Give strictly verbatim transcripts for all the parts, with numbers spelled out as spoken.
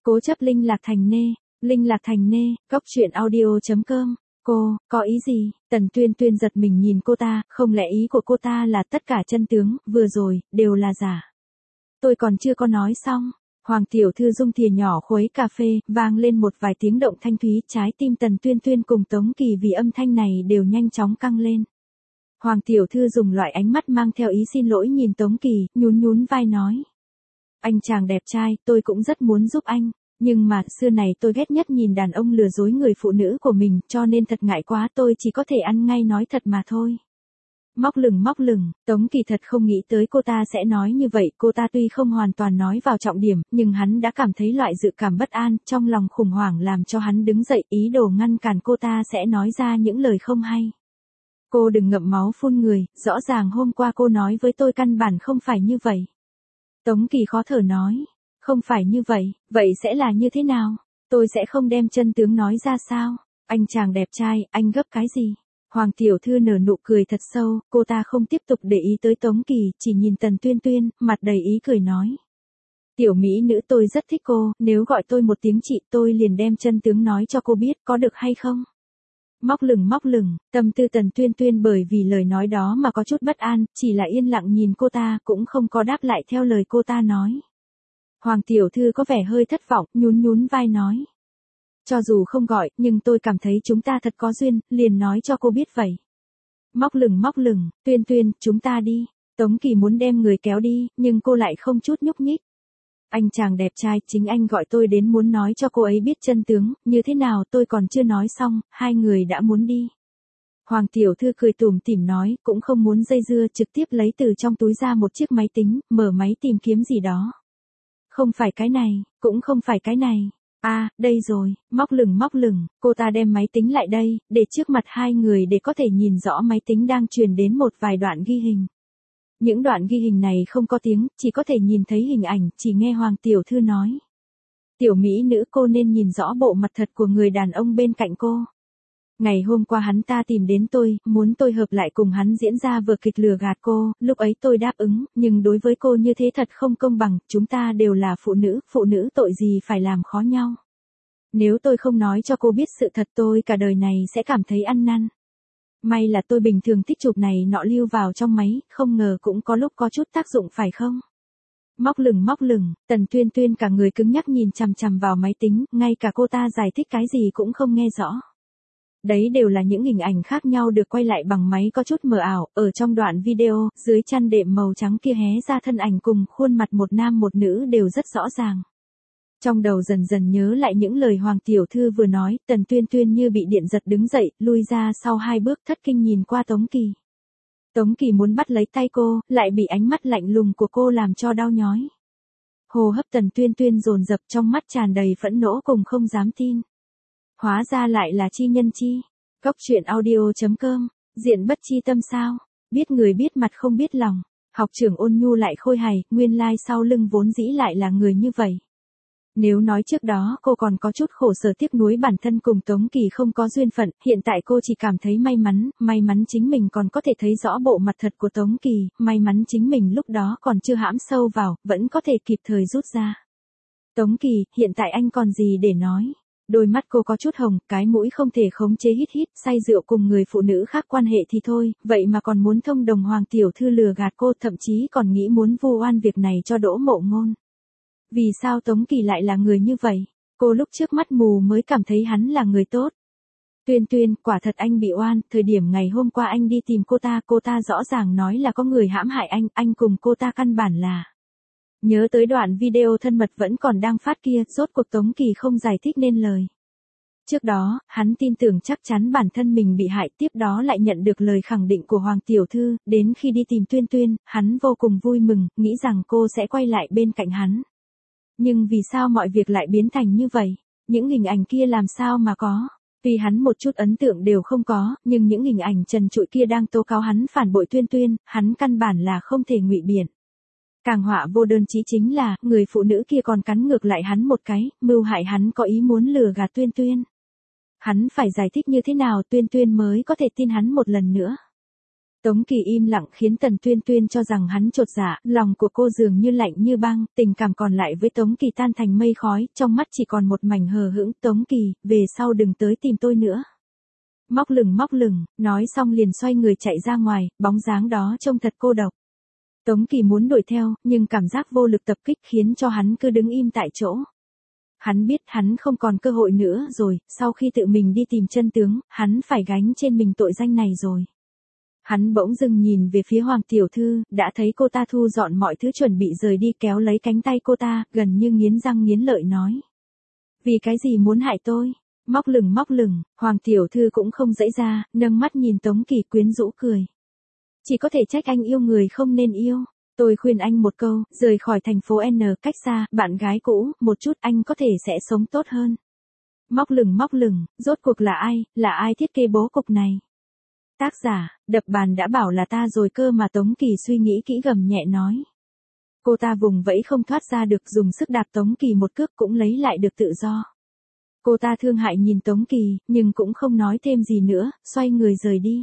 Cố chấp Linh Lạc Thành Nê, Linh Lạc Thành Nê, góc truyện audio.com. Cô, có ý gì? Tần Tuyên Tuyên giật mình nhìn cô ta, không lẽ ý của cô ta là tất cả chân tướng, vừa rồi, đều là giả. Tôi còn chưa có nói xong. Hoàng tiểu thư dung thìa nhỏ khuấy cà phê, vang lên một vài tiếng động thanh thúy, trái tim Tần Tuyên Tuyên cùng Tống Kỳ vì âm thanh này đều nhanh chóng căng lên. Hoàng tiểu thư dùng loại ánh mắt mang theo ý xin lỗi nhìn Tống Kỳ, nhún nhún vai nói. Anh chàng đẹp trai, tôi cũng rất muốn giúp anh, nhưng mà, xưa này tôi ghét nhất nhìn đàn ông lừa dối người phụ nữ của mình, cho nên thật ngại quá, tôi chỉ có thể ăn ngay nói thật mà thôi. Móc lửng móc lửng, Tống Kỳ thật không nghĩ tới cô ta sẽ nói như vậy, cô ta tuy không hoàn toàn nói vào trọng điểm, nhưng hắn đã cảm thấy loại dự cảm bất an, trong lòng khủng hoảng làm cho hắn đứng dậy, ý đồ ngăn cản cô ta sẽ nói ra những lời không hay. Cô đừng ngậm máu phun người, rõ ràng hôm qua cô nói với tôi căn bản không phải như vậy. Tống Kỳ khó thở nói, không phải như vậy, vậy sẽ là như thế nào? Tôi sẽ không đem chân tướng nói ra sao? Anh chàng đẹp trai, anh gấp cái gì? Hoàng tiểu thư nở nụ cười thật sâu, cô ta không tiếp tục để ý tới Tống Kỳ, chỉ nhìn Tần Tuyên Tuyên, mặt đầy ý cười nói. Tiểu mỹ nữ tôi rất thích cô, nếu gọi tôi một tiếng chị tôi liền đem chân tướng nói cho cô biết, có được hay không? Móc lửng móc lửng, tâm tư Tần Tuyên Tuyên bởi vì lời nói đó mà có chút bất an, chỉ là yên lặng nhìn cô ta, cũng không có đáp lại theo lời cô ta nói. Hoàng tiểu thư có vẻ hơi thất vọng, nhún nhún vai nói. Cho dù không gọi, nhưng tôi cảm thấy chúng ta thật có duyên, liền nói cho cô biết vậy. Móc lửng móc lửng, Tuyên Tuyên, chúng ta đi. Tống Kỳ muốn đem người kéo đi, nhưng cô lại không chút nhúc nhích. Anh chàng đẹp trai, chính anh gọi tôi đến muốn nói cho cô ấy biết chân tướng, như thế nào tôi còn chưa nói xong, hai người đã muốn đi. Hoàng tiểu thư cười tủm tỉm nói, cũng không muốn dây dưa, trực tiếp lấy từ trong túi ra một chiếc máy tính, mở máy tìm kiếm gì đó. Không phải cái này, cũng không phải cái này. À, đây rồi, móc lửng móc lửng, cô ta đem máy tính lại đây, để trước mặt hai người để có thể nhìn rõ máy tính đang truyền đến một vài đoạn ghi hình. Những đoạn ghi hình này không có tiếng, chỉ có thể nhìn thấy hình ảnh, chỉ nghe Hoàng tiểu thư nói. Tiểu mỹ nữ cô nên nhìn rõ bộ mặt thật của người đàn ông bên cạnh cô. Ngày hôm qua hắn ta tìm đến tôi, muốn tôi hợp lại cùng hắn diễn ra vở kịch lừa gạt cô, lúc ấy tôi đáp ứng, nhưng đối với cô như thế thật không công bằng, chúng ta đều là phụ nữ, phụ nữ tội gì phải làm khó nhau. Nếu tôi không nói cho cô biết sự thật tôi cả đời này sẽ cảm thấy ăn năn. May là tôi bình thường thích chụp này nọ lưu vào trong máy, không ngờ cũng có lúc có chút tác dụng phải không? Móc lửng móc lửng, Tần Tuyên Tuyên cả người cứng nhắc nhìn chằm chằm vào máy tính, ngay cả cô ta giải thích cái gì cũng không nghe rõ. Đấy đều là những hình ảnh khác nhau được quay lại bằng máy có chút mờ ảo, ở trong đoạn video, dưới chăn đệm màu trắng kia hé ra thân ảnh cùng khuôn mặt một nam một nữ đều rất rõ ràng. Trong đầu dần dần nhớ lại những lời Hoàng tiểu thư vừa nói, Tần Tuyên Tuyên như bị điện giật đứng dậy, lui ra sau hai bước thất kinh nhìn qua Tống Kỳ. Tống Kỳ muốn bắt lấy tay cô, lại bị ánh mắt lạnh lùng của cô làm cho đau nhói. Hô hấp Tần Tuyên Tuyên dồn dập trong mắt tràn đầy phẫn nộ cùng không dám tin. Hóa ra lại là chi nhân chi. Góc truyện audio.com, diện bất chi tâm sao, biết người biết mặt không biết lòng. Học trưởng ôn nhu lại khôi hài, nguyên lai sau lưng vốn dĩ lại là người như vậy. Nếu nói trước đó cô còn có chút khổ sở tiếc nuối bản thân cùng Tống Kỳ không có duyên phận, hiện tại cô chỉ cảm thấy may mắn, may mắn chính mình còn có thể thấy rõ bộ mặt thật của Tống Kỳ, may mắn chính mình lúc đó còn chưa hãm sâu vào, vẫn có thể kịp thời rút ra. Tống Kỳ, hiện tại anh còn gì để nói? Đôi mắt cô có chút hồng, cái mũi không thể khống chế hít hít, say rượu cùng người phụ nữ khác quan hệ thì thôi, vậy mà còn muốn thông đồng Hoàng tiểu thư lừa gạt cô, thậm chí còn nghĩ muốn vu oan việc này cho Đỗ Mộ Ngôn. Vì sao Tống Kỳ lại là người như vậy? Cô lúc trước mắt mù mới cảm thấy hắn là người tốt. Tuyên Tuyên, quả thật anh bị oan, thời điểm ngày hôm qua anh đi tìm cô ta, cô ta rõ ràng nói là có người hãm hại anh, anh cùng cô ta căn bản là. Nhớ tới đoạn video thân mật vẫn còn đang phát kia, rốt cuộc Tống Kỳ không giải thích nên lời. Trước đó, hắn tin tưởng chắc chắn bản thân mình bị hại, tiếp đó lại nhận được lời khẳng định của Hoàng tiểu thư, đến khi đi tìm Tuyên Tuyên, hắn vô cùng vui mừng, nghĩ rằng cô sẽ quay lại bên cạnh hắn. Nhưng vì sao mọi việc lại biến thành như vậy? Những hình ảnh kia làm sao mà có? Tuy hắn một chút ấn tượng đều không có, nhưng những hình ảnh trần trụi kia đang tố cáo hắn phản bội Tuyên Tuyên, hắn căn bản là không thể ngụy biện. Càng họa vô đơn chí chính là, người phụ nữ kia còn cắn ngược lại hắn một cái, mưu hại hắn có ý muốn lừa gạt Tuyên Tuyên. Hắn phải giải thích như thế nào Tuyên Tuyên mới có thể tin hắn một lần nữa. Tống Kỳ im lặng khiến Tần Tuyên Tuyên cho rằng hắn chột dạ, lòng của cô dường như lạnh như băng, tình cảm còn lại với Tống Kỳ tan thành mây khói, trong mắt chỉ còn một mảnh hờ hững. Tống Kỳ, về sau đừng tới tìm tôi nữa. Móc lửng móc lửng, nói xong liền xoay người chạy ra ngoài, bóng dáng đó trông thật cô độc. Tống Kỳ muốn đuổi theo, nhưng cảm giác vô lực tập kích khiến cho hắn cứ đứng im tại chỗ. Hắn biết hắn không còn cơ hội nữa rồi, sau khi tự mình đi tìm chân tướng, hắn phải gánh trên mình tội danh này rồi. Hắn bỗng dưng nhìn về phía Hoàng tiểu thư, đã thấy cô ta thu dọn mọi thứ chuẩn bị rời đi, kéo lấy cánh tay cô ta, gần như nghiến răng nghiến lợi nói. Vì cái gì muốn hại tôi? Móc lửng móc lửng, Hoàng tiểu thư cũng không dãy ra, nâng mắt nhìn Tống Kỳ quyến rũ cười. Chỉ có thể trách anh yêu người không nên yêu. Tôi khuyên anh một câu, rời khỏi thành phố N cách xa, bạn gái cũ, một chút anh có thể sẽ sống tốt hơn. Móc lửng móc lửng, rốt cuộc là ai, là ai thiết kế bố cục này? Tác giả, đập bàn đã bảo là ta rồi cơ mà. Tống Kỳ suy nghĩ kỹ gầm nhẹ nói. Cô ta vùng vẫy không thoát ra được, dùng sức đạp Tống Kỳ một cước cũng lấy lại được tự do. Cô ta thương hại nhìn Tống Kỳ, nhưng cũng không nói thêm gì nữa, xoay người rời đi.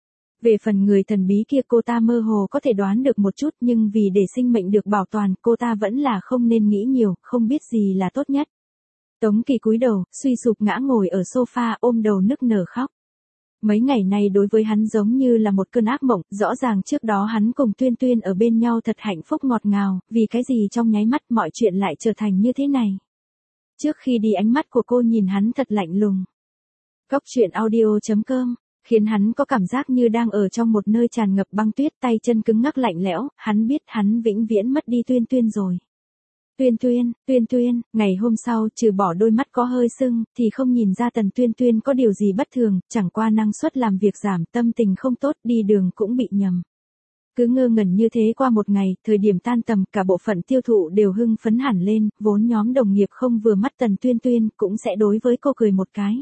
Về phần người thần bí kia cô ta mơ hồ có thể đoán được một chút, nhưng vì để sinh mệnh được bảo toàn, cô ta vẫn là không nên nghĩ nhiều, không biết gì là tốt nhất. Tống Kỳ cúi đầu, suy sụp ngã ngồi ở sofa, ôm đầu nức nở khóc. Mấy ngày nay đối với hắn giống như là một cơn ác mộng, rõ ràng trước đó hắn cùng Tuyên Tuyên ở bên nhau thật hạnh phúc ngọt ngào, vì cái gì trong nháy mắt mọi chuyện lại trở thành như thế này. Trước khi đi ánh mắt của cô nhìn hắn thật lạnh lùng. Cốc truyện audio chấm com khiến hắn có cảm giác như đang ở trong một nơi tràn ngập băng tuyết, tay chân cứng ngắc lạnh lẽo, hắn biết hắn vĩnh viễn mất đi Tuyên Tuyên rồi. Tuyên Tuyên, Tuyên Tuyên, ngày hôm sau, trừ bỏ đôi mắt có hơi sưng, thì không nhìn ra Tần Tuyên Tuyên có điều gì bất thường, chẳng qua năng suất làm việc giảm, tâm tình không tốt, đi đường cũng bị nhầm. Cứ ngơ ngẩn như thế qua một ngày, thời điểm tan tầm, cả bộ phận tiêu thụ đều hưng phấn hẳn lên, vốn nhóm đồng nghiệp không vừa mắt Tần Tuyên Tuyên, cũng sẽ đối với cô cười một cái.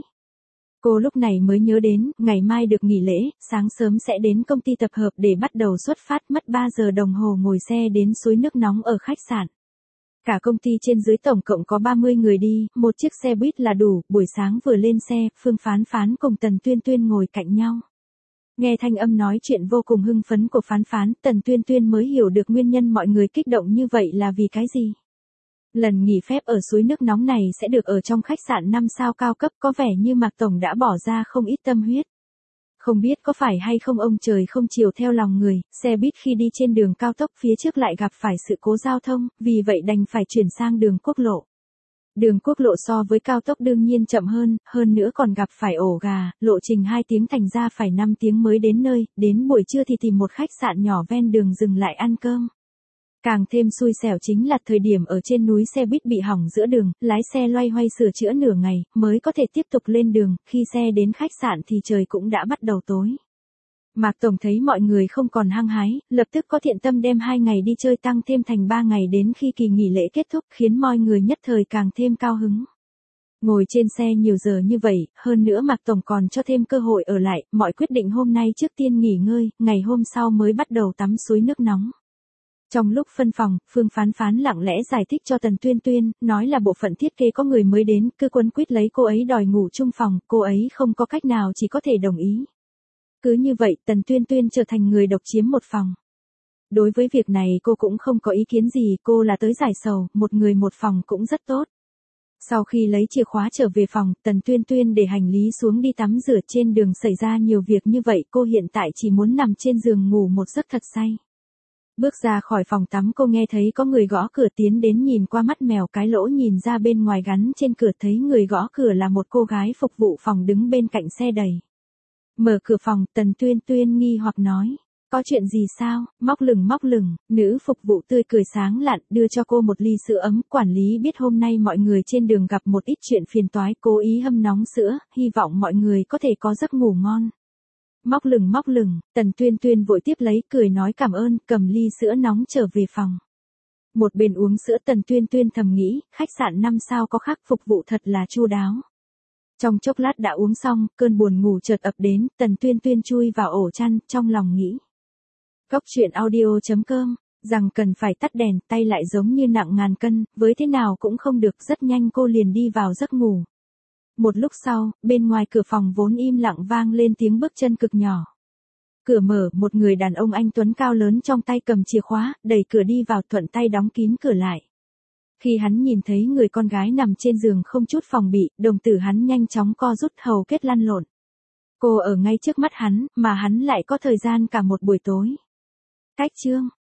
Cô lúc này mới nhớ đến, ngày mai được nghỉ lễ, sáng sớm sẽ đến công ty tập hợp để bắt đầu xuất phát, mất ba giờ đồng hồ ngồi xe đến suối nước nóng ở khách sạn. Cả công ty trên dưới tổng cộng có ba mươi người đi, một chiếc xe buýt là đủ, buổi sáng vừa lên xe, Phương Phán Phán cùng Tần Tuyên Tuyên ngồi cạnh nhau. Nghe thanh âm nói chuyện vô cùng hưng phấn của Phán Phán, Tần Tuyên Tuyên mới hiểu được nguyên nhân mọi người kích động như vậy là vì cái gì. Lần nghỉ phép ở suối nước nóng này sẽ được ở trong khách sạn năm sao cao cấp, có vẻ như Mạc Tổng đã bỏ ra không ít tâm huyết. Không biết có phải hay không ông trời không chiều theo lòng người, xe buýt khi đi trên đường cao tốc phía trước lại gặp phải sự cố giao thông, vì vậy đành phải chuyển sang đường quốc lộ. Đường quốc lộ so với cao tốc đương nhiên chậm hơn, hơn nữa còn gặp phải ổ gà, lộ trình hai tiếng thành ra phải năm tiếng mới đến nơi, đến buổi trưa thì tìm một khách sạn nhỏ ven đường dừng lại ăn cơm. Càng thêm xui xẻo chính là thời điểm ở trên núi xe buýt bị hỏng giữa đường, lái xe loay hoay sửa chữa nửa ngày, mới có thể tiếp tục lên đường, khi xe đến khách sạn thì trời cũng đã bắt đầu tối. Mạc Tổng thấy mọi người không còn hăng hái, lập tức có thiện tâm đem hai ngày đi chơi tăng thêm thành ba ngày đến khi kỳ nghỉ lễ kết thúc, khiến mọi người nhất thời càng thêm cao hứng. Ngồi trên xe nhiều giờ như vậy, hơn nữa Mạc Tổng còn cho thêm cơ hội ở lại, mọi quyết định hôm nay trước tiên nghỉ ngơi, ngày hôm sau mới bắt đầu tắm suối nước nóng. Trong lúc phân phòng, Phương Phán Phán lặng lẽ giải thích cho Tần Tuyên Tuyên, nói là bộ phận thiết kế có người mới đến, cứ quấn quýt lấy cô ấy đòi ngủ chung phòng, cô ấy không có cách nào chỉ có thể đồng ý. Cứ như vậy, Tần Tuyên Tuyên trở thành người độc chiếm một phòng. Đối với việc này cô cũng không có ý kiến gì, cô là tới giải sầu, một người một phòng cũng rất tốt. Sau khi lấy chìa khóa trở về phòng, Tần Tuyên Tuyên để hành lý xuống đi tắm rửa, trên đường xảy ra nhiều việc như vậy, cô hiện tại chỉ muốn nằm trên giường ngủ một giấc thật say. Bước ra khỏi phòng tắm cô nghe thấy có người gõ cửa, tiến đến nhìn qua mắt mèo cái lỗ nhìn ra bên ngoài gắn trên cửa, thấy người gõ cửa là một cô gái phục vụ phòng đứng bên cạnh xe đầy. Mở cửa phòng, Tần Tuyên Tuyên nghi hoặc nói, có chuyện gì sao? Móc lửng móc lửng, nữ phục vụ tươi cười sáng lạn, đưa cho cô một ly sữa ấm. Quản lý biết hôm nay mọi người trên đường gặp một ít chuyện phiền toái, cố ý hâm nóng sữa, hy vọng mọi người có thể có giấc ngủ ngon. Móc lửng móc lửng, Tần Tuyên Tuyên vội tiếp lấy, cười nói cảm ơn, cầm ly sữa nóng trở về phòng. Một bên uống sữa, Tần Tuyên Tuyên thầm nghĩ, khách sạn năm sao có khác, phục vụ thật là chu đáo. Trong chốc lát đã uống xong, cơn buồn ngủ chợt ập đến, Tần Tuyên Tuyên chui vào ổ chăn, trong lòng nghĩ. Cốc truyện audio chấm com, rằng cần phải tắt đèn, tay lại giống như nặng ngàn cân, với thế nào cũng không được, rất nhanh cô liền đi vào giấc ngủ. Một lúc sau, bên ngoài cửa phòng vốn im lặng vang lên tiếng bước chân cực nhỏ. Cửa mở, một người đàn ông anh tuấn cao lớn trong tay cầm chìa khóa, đẩy cửa đi vào thuận tay đóng kín cửa lại. Khi hắn nhìn thấy người con gái nằm trên giường không chút phòng bị, đồng tử hắn nhanh chóng co rút hầu kết lăn lộn. Cô ở ngay trước mắt hắn, mà hắn lại có thời gian cả một buổi tối. Cách chương